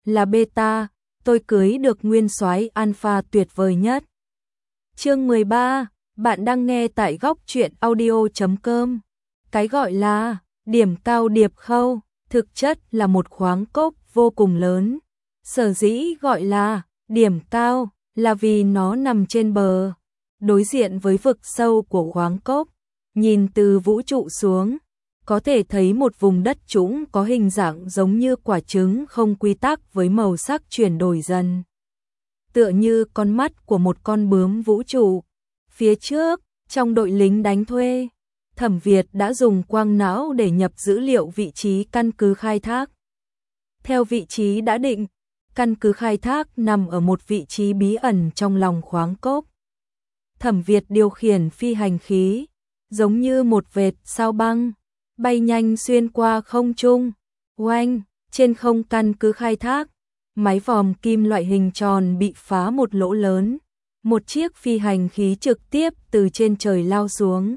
là beta, tôi cưới được nguyên soái alpha tuyệt vời nhất. Chương 13, bạn đang nghe tại góc truyện audio.com. Cái gọi là điểm cao điệp khâu, thực chất là một khoáng cốc vô cùng lớn. Sở dĩ gọi là điểm cao là vì nó nằm trên bờ, đối diện với vực sâu của khoáng cốc, nhìn từ vũ trụ xuống, có thể thấy một vùng đất trũng có hình dạng giống như quả trứng không quy tắc với màu sắc chuyển đổi dần. Tựa như con mắt của một con bướm vũ trụ. Phía trước, trong đội lính đánh thuê, Thẩm Việt đã dùng quang não để nhập dữ liệu vị trí căn cứ khai thác. Theo vị trí đã định, căn cứ khai thác nằm ở một vị trí bí ẩn trong lòng khoáng cốc. Thẩm Việt điều khiển phi hành khí, giống như một vệt sao băng, bay nhanh xuyên qua không trung. Oanh, trên không căn cứ khai thác, máy vòm kim loại hình tròn bị phá một lỗ lớn. Một chiếc phi hành khí trực tiếp từ trên trời lao xuống.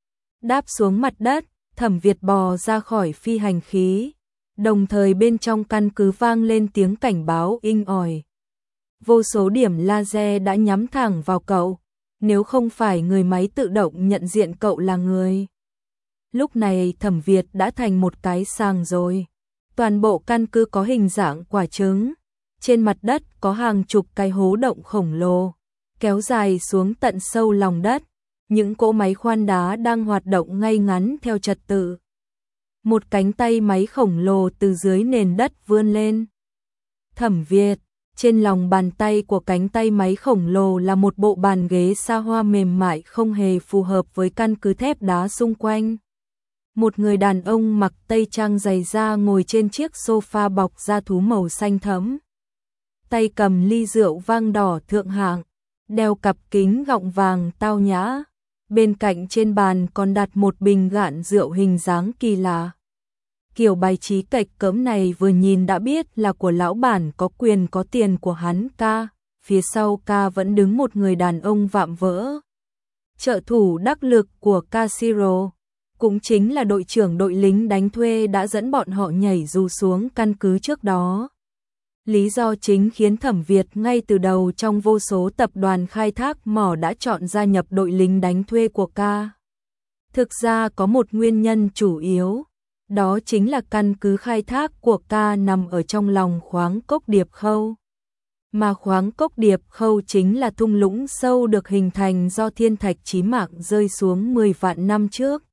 Đáp xuống mặt đất, Thẩm Việt bò ra khỏi phi hành khí. Đồng thời bên trong căn cứ vang lên tiếng cảnh báo inh ỏi. Vô số điểm laser đã nhắm thẳng vào cậu, nếu không phải người máy tự động nhận diện cậu là người. Lúc này Thẩm Việt đã thành một cái sàng rồi. Toàn bộ căn cứ có hình dạng quả trứng. Trên mặt đất có hàng chục cái hố động khổng lồ, kéo dài xuống tận sâu lòng đất. Những cỗ máy khoan đá đang hoạt động ngay ngắn theo trật tự. Một cánh tay máy khổng lồ từ dưới nền đất vươn lên. Thẩm Việt, trên lòng bàn tay của cánh tay máy khổng lồ là một bộ bàn ghế sa hoa mềm mại không hề phù hợp với căn cứ thép đá xung quanh. Một người đàn ông mặc tây trang dày da ngồi trên chiếc sofa bọc da thú màu xanh thẫm. Tay cầm ly rượu vang đỏ thượng hạng, đeo cặp kính gọng vàng tao nhã. Bên cạnh trên bàn còn đặt một bình gạn rượu hình dáng kỳ lạ. Kiểu bài trí cạch cỡm này vừa nhìn đã biết là của lão bản có quyền có tiền của hắn ca. Phía sau ca vẫn đứng một người đàn ông vạm vỡ. Trợ thủ đắc lực của Casiro, cũng chính là đội trưởng đội lính đánh thuê đã dẫn bọn họ nhảy dù xuống căn cứ trước đó. Lý do chính khiến Thẩm Việt ngay từ đầu trong vô số tập đoàn khai thác mỏ đã chọn gia nhập đội lính đánh thuê của ca. Thực ra có một nguyên nhân chủ yếu, đó chính là căn cứ khai thác của ca nằm ở trong lòng khoáng cốc Điệp Khâu. Mà khoáng cốc Điệp Khâu chính là thung lũng sâu được hình thành do thiên thạch chí mạng rơi xuống 10 vạn năm trước.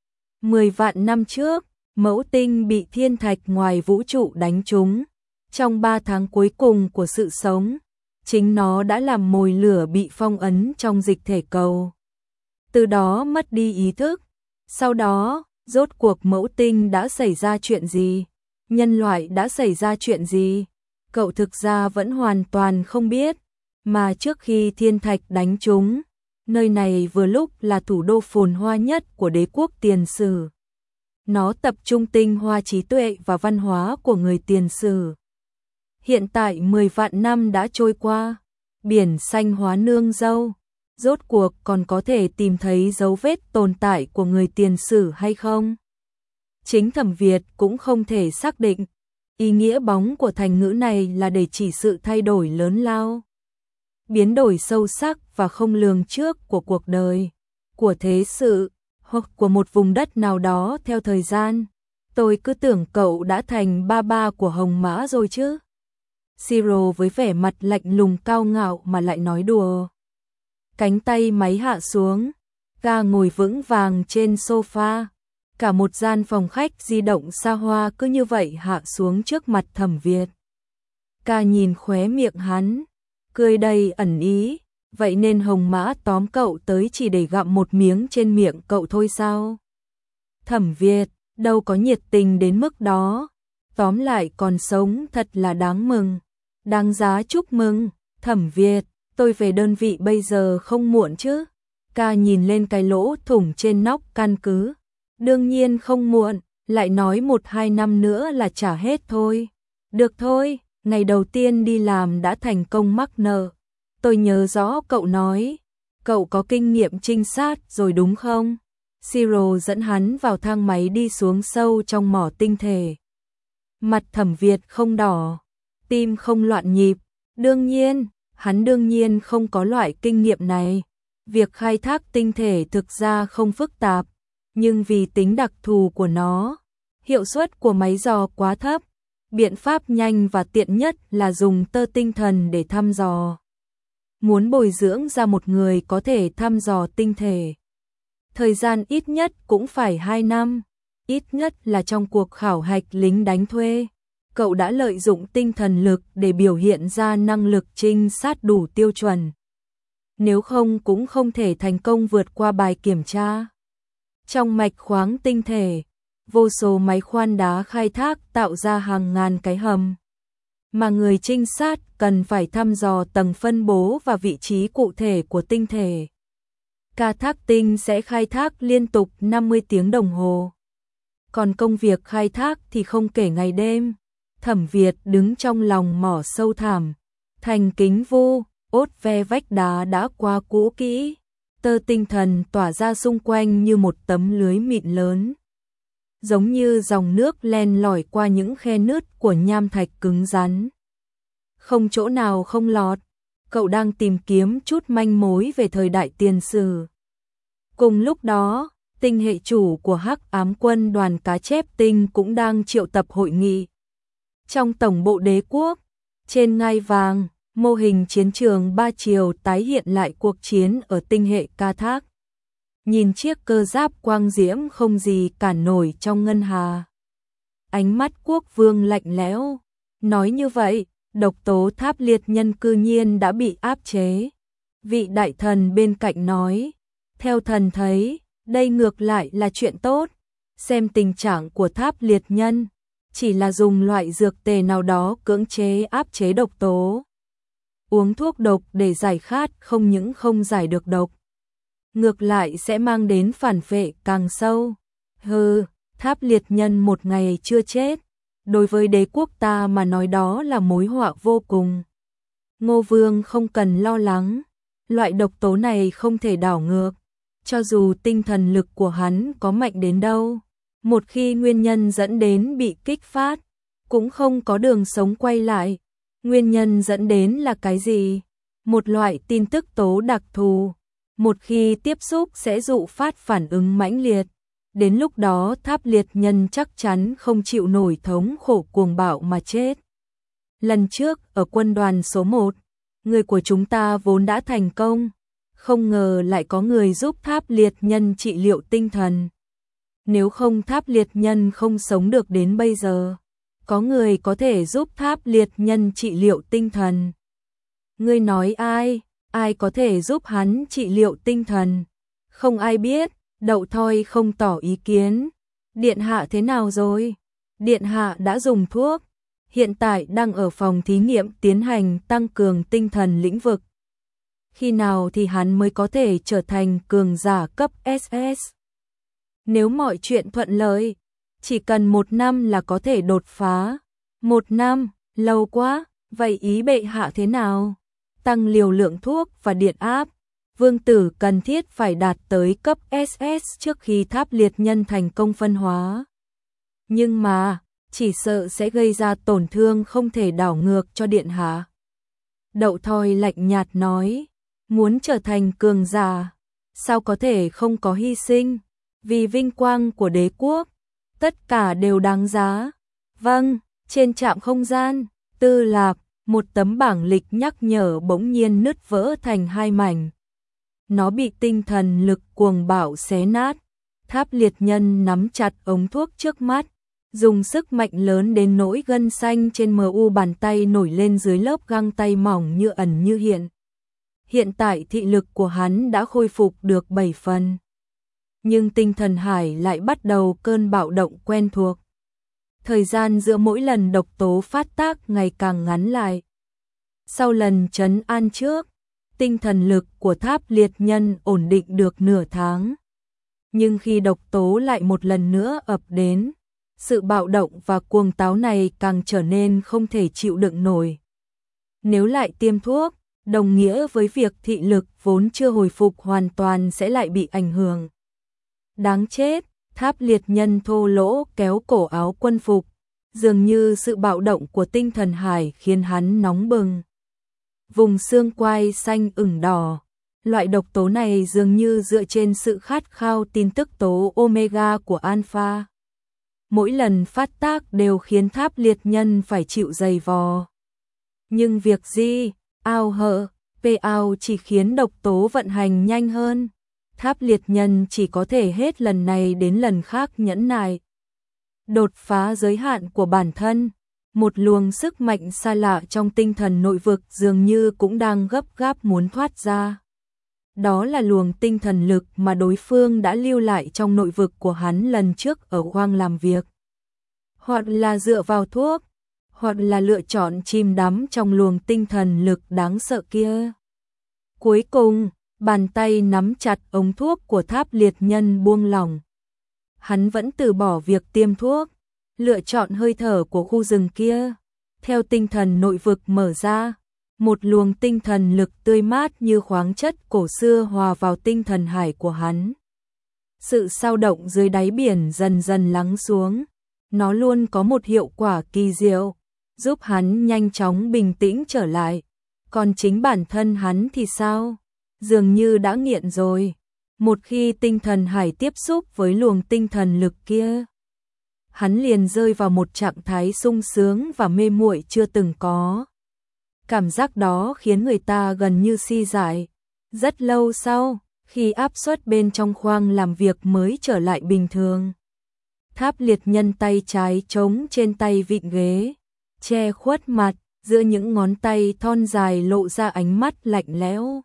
10 vạn năm trước, mẫu tinh bị thiên thạch ngoài vũ trụ đánh trúng. Trong 3 tháng cuối cùng của sự sống, chính nó đã làm mồi lửa bị phong ấn trong dịch thể cầu. Từ đó mất đi ý thức. Sau đó, rốt cuộc mẫu tinh đã xảy ra chuyện gì? Nhân loại đã xảy ra chuyện gì? Cậu thực ra vẫn hoàn toàn không biết. Mà trước khi thiên thạch đánh trúng, nơi này vừa lúc là thủ đô phồn hoa nhất của đế quốc Tiền Sử. Nó tập trung tinh hoa trí tuệ và văn hóa của người Tiền Sử. Hiện tại 10 vạn năm đã trôi qua, biển xanh hóa nương dâu, rốt cuộc còn có thể tìm thấy dấu vết tồn tại của người Tiền Sử hay không? Chính Thẩm Việt cũng không thể xác định, ý nghĩa bóng của thành ngữ này là để chỉ sự thay đổi lớn lao, biến đổi sâu sắc và không lường trước của cuộc đời, của thế sự, hoặc của một vùng đất nào đó theo thời gian. Tôi cứ tưởng cậu đã thành ba ba của Hồng Mã rồi chứ. Siro với vẻ mặt lạnh lùng cao ngạo mà lại nói đùa. Cánh tay máy hạ xuống, ga ngồi vững vàng trên sofa. Cả một gian phòng khách di động xa hoa cứ như vậy hạ xuống trước mặt Thẩm Việt. Ca nhìn khóe miệng hắn, cười đầy ẩn ý. Vậy nên Hồng Mã tóm cậu tới chỉ để gặm một miếng trên miệng cậu thôi sao? Thẩm Việt, đâu có nhiệt tình đến mức đó. Tóm lại còn sống thật là đáng mừng. Đáng giá chúc mừng. Thẩm Việt, tôi về đơn vị bây giờ không muộn chứ? Ca nhìn lên cái lỗ thủng trên nóc căn cứ. Đương nhiên không muộn, lại nói 1-2 năm nữa là trả hết thôi. Được thôi, ngày đầu tiên đi làm đã thành công mắc nợ. Tôi nhớ rõ cậu nói, cậu có kinh nghiệm trinh sát rồi đúng không? Siro dẫn hắn vào thang máy đi xuống sâu trong mỏ tinh thể. Mặt Thẩm Việt không đỏ, tim không loạn nhịp. Đương nhiên, hắn đương nhiên không có loại kinh nghiệm này. Việc khai thác tinh thể thực ra không phức tạp, nhưng vì tính đặc thù của nó, hiệu suất của máy dò quá thấp. Biện pháp nhanh và tiện nhất là dùng tơ tinh thần để thăm dò. Muốn bồi dưỡng ra một người có thể thăm dò tinh thể, thời gian ít nhất cũng phải 2 năm, ít nhất là trong cuộc khảo hạch lính đánh thuê. Cậu đã lợi dụng tinh thần lực để biểu hiện ra năng lực trinh sát đủ tiêu chuẩn. Nếu không cũng không thể thành công vượt qua bài kiểm tra. Trong mạch khoáng tinh thể, vô số máy khoan đá khai thác tạo ra hàng ngàn cái hầm, mà người trinh sát cần phải thăm dò tầng phân bố và vị trí cụ thể của tinh thể. Ca thác tinh sẽ khai thác liên tục 50 tiếng đồng hồ. Còn công việc khai thác thì không kể ngày đêm. Thẩm Việt đứng trong lòng mỏ sâu thẳm, thành kính vu, ốt ve vách đá đã quá cũ kỹ. Tơ tinh thần tỏa ra xung quanh như một tấm lưới mịn lớn, giống như dòng nước len lỏi qua những khe nứt của nham thạch cứng rắn. Không chỗ nào không lọt, cậu đang tìm kiếm chút manh mối về thời đại tiền sử. Cùng lúc đó, tinh hệ chủ của Hắc Ám Quân đoàn cá chép tinh cũng đang triệu tập hội nghị. Trong tổng bộ đế quốc, trên ngai vàng, mô hình chiến trường 3 chiều tái hiện lại cuộc chiến ở tinh hệ Ca Thác. Nhìn chiếc cơ giáp quang diễm không gì cản nổi trong ngân hà. Ánh mắt quốc vương lạnh lẽo, nói như vậy, độc tố tháp liệt nhân cư nhiên đã bị áp chế. Vị đại thần bên cạnh nói, theo thần thấy, đây ngược lại là chuyện tốt. Xem tình trạng của tháp liệt nhân, chỉ là dùng loại dược tề nào đó cưỡng chế áp chế độc tố. Uống thuốc độc để giải khát không những không giải được độc, ngược lại sẽ mang đến phản vệ càng sâu. Hừ, tháp liệt nhân một ngày chưa chết, đối với đế quốc ta mà nói đó là mối họa vô cùng. Ngô Vương không cần lo lắng, loại độc tố này không thể đảo ngược, cho dù tinh thần lực của hắn có mạnh đến đâu. Một khi nguyên nhân dẫn đến bị kích phát, cũng không có đường sống quay lại. Nguyên nhân dẫn đến là cái gì? Một loại tin tức tố đặc thù. Một khi tiếp xúc sẽ dụ phát phản ứng mãnh liệt. Đến lúc đó tháp liệt nhân chắc chắn không chịu nổi thống khổ cuồng bạo mà chết. Lần trước ở quân đoàn số 1, người của chúng ta vốn đã thành công. Không ngờ lại có người giúp tháp liệt nhân trị liệu tinh thần. Nếu không tháp liệt nhân không sống được đến bây giờ. Có người có thể giúp tháp liệt nhân trị liệu tinh thần. Ngươi nói ai? Ai có thể giúp hắn trị liệu tinh thần? Không ai biết. Đậu Thoi không tỏ ý kiến. Điện hạ thế nào rồi? Điện hạ đã dùng thuốc. Hiện tại đang ở phòng thí nghiệm tiến hành tăng cường tinh thần lĩnh vực. Khi nào thì hắn mới có thể trở thành cường giả cấp SS? Nếu mọi chuyện thuận lợi, chỉ cần 1 năm là có thể đột phá. 1 năm, lâu quá, vậy ý bệ hạ thế nào? Tăng liều lượng thuốc và điện áp. Vương tử cần thiết phải đạt tới cấp SS trước khi tháp liệt nhân thành công phân hóa. Nhưng mà, chỉ sợ sẽ gây ra tổn thương không thể đảo ngược cho điện hạ. Đậu Thoi lạnh nhạt nói, muốn trở thành cường giả, sao có thể không có hy sinh? Vì vinh quang của đế quốc, tất cả đều đáng giá. Vâng, trên trạm không gian, Tư Lạp, một tấm bảng lịch nhắc nhở bỗng nhiên nứt vỡ thành 2 mảnh. Nó bị tinh thần lực cuồng bạo xé nát. Tháp liệt nhân nắm chặt ống thuốc trước mắt, dùng sức mạnh lớn đến nỗi gân xanh trên mu bàn tay nổi lên dưới lớp găng tay mỏng như ẩn như hiện. Hiện tại thị lực của hắn đã khôi phục được 7 phần. Nhưng tinh thần hải lại bắt đầu cơn bạo động quen thuộc. Thời gian giữa mỗi lần độc tố phát tác ngày càng ngắn lại. Sau lần trấn an trước, tinh thần lực của tháp liệt nhân ổn định được nửa tháng. Nhưng khi độc tố lại một lần nữa ập đến, sự bạo động và cuồng táo này càng trở nên không thể chịu đựng nổi. Nếu lại tiêm thuốc, đồng nghĩa với việc thị lực vốn chưa hồi phục hoàn toàn sẽ lại bị ảnh hưởng. Đáng chết, tháp liệt nhân thô lỗ kéo cổ áo quân phục, dường như sự bạo động của tinh thần hải khiến hắn nóng bừng. Vùng xương quai xanh ửng đỏ. Loại độc tố này dường như dựa trên sự khát khao tin tức tố omega của alpha. Mỗi lần phát tác đều khiến Tháp Liệt Nhân phải chịu dày vò. Nhưng việc gì, ao hở, ao chỉ khiến độc tố vận hành nhanh hơn. Tháp Liệt Nhân chỉ có thể hết lần này đến lần khác nhẫn nại. Đột phá giới hạn của bản thân, một luồng sức mạnh xa lạ trong tinh thần nội vực dường như cũng đang gấp gáp muốn thoát ra. Đó là luồng tinh thần lực mà đối phương đã lưu lại trong nội vực của hắn lần trước ở khoang làm việc. Hoặc là dựa vào thuốc, hoặc là lựa chọn chìm đắm trong luồng tinh thần lực đáng sợ kia. Cuối cùng, bàn tay nắm chặt ống thuốc của Tháp Liệt Nhân buông lỏng. Hắn vẫn từ bỏ việc tiêm thuốc, lựa chọn hơi thở của khu rừng kia. Theo tinh thần nội vực mở ra, một luồng tinh thần lực tươi mát như khoáng chất cổ xưa hòa vào tinh thần hải của hắn. Sự xao động dưới đáy biển dần dần lắng xuống. Nó luôn có một hiệu quả kỳ diệu, giúp hắn nhanh chóng bình tĩnh trở lại. Còn chính bản thân hắn thì sao? Dường như đã nghiện rồi. Một khi tinh thần hải tiếp xúc với luồng tinh thần lực kia, hắn liền rơi vào một trạng thái sung sướng và mê muội chưa từng có. Cảm giác đó khiến người ta gần như si dại. Rất lâu sau, khi áp suất bên trong khoang làm việc mới trở lại bình thường, Tháp Liệt Nhân tay trái chống trên tay vịn ghế, che khuất mặt, giữa những ngón tay thon dài lộ ra ánh mắt lạnh lẽo.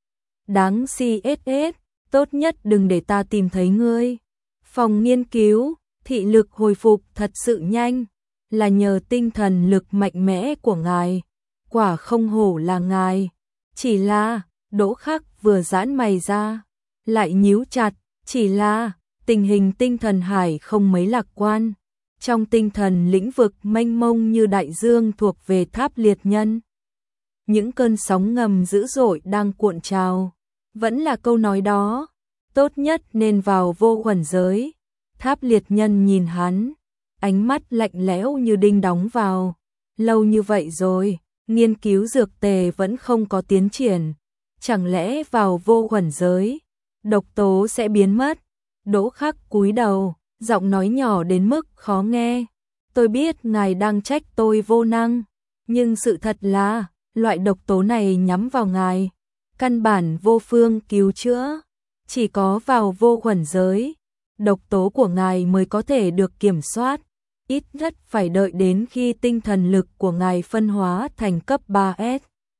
Đáng CSS, tốt nhất đừng để ta tìm thấy ngươi. Phòng nghiên cứu, thị lực hồi phục thật sự nhanh, là nhờ tinh thần lực mạnh mẽ của ngài. Quả không hổ là ngài. Chỉ là, Đỗ Khắc vừa giãn mày ra, lại nhíu chặt, chỉ là tình hình tinh thần hải không mấy lạc quan. Trong tinh thần lĩnh vực mênh mông như đại dương thuộc về Tháp Liệt Nhân, những cơn sóng ngầm dữ dội đang cuộn trào. Vẫn là câu nói đó, tốt nhất nên vào vô huẩn giới. Tháp Liệt Nhân nhìn hắn, ánh mắt lạnh lẽo như đinh đóng vào. Lâu như vậy rồi, nghiên cứu dược tề vẫn không có tiến triển. Chẳng lẽ vào vô huẩn giới, độc tố sẽ biến mất? Đỗ Khắc cúi đầu, giọng nói nhỏ đến mức khó nghe. Tôi biết ngài đang trách tôi vô năng, nhưng sự thật là, loại độc tố này nhắm vào ngài, căn bản vô phương cứu chữa. Chỉ có vào vô huẩn giới, độc tố của ngài mới có thể được kiểm soát. Ít nhất phải đợi đến khi tinh thần lực của ngài phân hóa thành cấp 3S.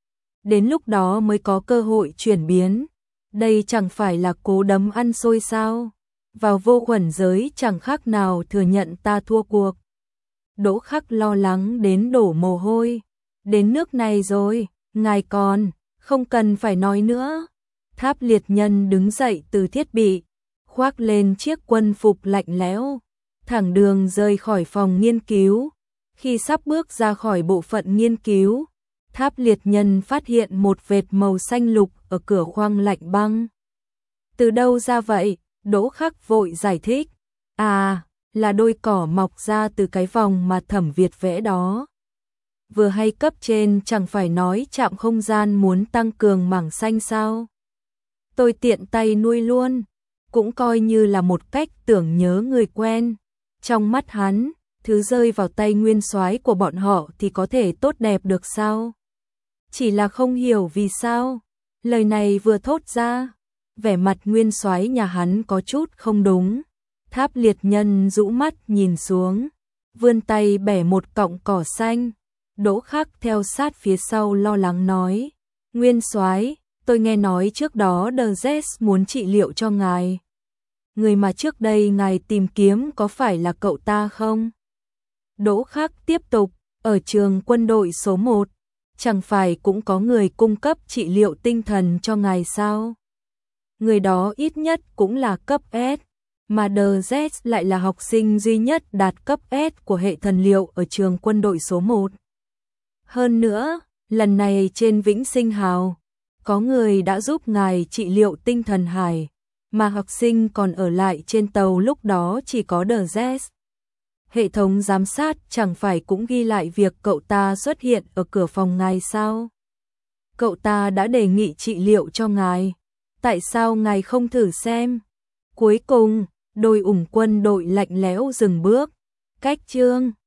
Đến lúc đó mới có cơ hội chuyển biến. Đây chẳng phải là cố đấm ăn xôi sao? Vào vô huẩn giới chẳng khác nào thừa nhận ta thua cuộc. Đỗ Khắc lo lắng đến đổ mồ hôi. Đến nước này rồi, ngài còn, không cần phải nói nữa. Tháp Liệt Nhân đứng dậy từ thiết bị, khoác lên chiếc quân phục lạnh lẽo, thẳng đường rời khỏi phòng nghiên cứu. Khi sắp bước ra khỏi bộ phận nghiên cứu, Tháp Liệt Nhân phát hiện một vệt màu xanh lục ở cửa khoang lạnh băng. Từ đâu ra vậy? Đỗ Khắc vội giải thích. À, là đôi cỏ mọc ra từ cái vòng mà Thẩm Việt vẽ đó. Vừa hay cấp trên chẳng phải nói trạm không gian muốn tăng cường mảng xanh sao? Tôi tiện tay nuôi luôn, cũng coi như là một cách tưởng nhớ người quen. Trong mắt hắn, thứ rơi vào tay nguyên soái của bọn họ thì có thể tốt đẹp được sao? Chỉ là không hiểu vì sao. Lời này vừa thốt ra, vẻ mặt nguyên soái nhà hắn có chút không đúng. Tháp Liệt Nhân rũ mắt nhìn xuống, vươn tay bẻ một cọng cỏ xanh. Đỗ Khắc theo sát phía sau lo lắng nói, nguyên soái, tôi nghe nói trước đó The Z muốn trị liệu cho ngài. Người mà trước đây ngài tìm kiếm có phải là cậu ta không? Đỗ Khắc tiếp tục, ở trường quân đội số 1, chẳng phải cũng có người cung cấp trị liệu tinh thần cho ngài sao? Người đó ít nhất cũng là cấp S, mà The Z lại là học sinh duy nhất đạt cấp S của hệ thần liệu ở trường quân đội số 1. Hơn nữa, lần này trên Vĩnh Sinh Hào, có người đã giúp ngài trị liệu tinh thần hải, mà học sinh còn ở lại trên tàu lúc đó chỉ có The Z. Hệ thống giám sát chẳng phải cũng ghi lại việc cậu ta xuất hiện ở cửa phòng ngài sao? Cậu ta đã đề nghị trị liệu cho ngài. Tại sao ngài không thử xem? Cuối cùng, đôi ủng quân đội lạnh lẽo dừng bước. Cách chương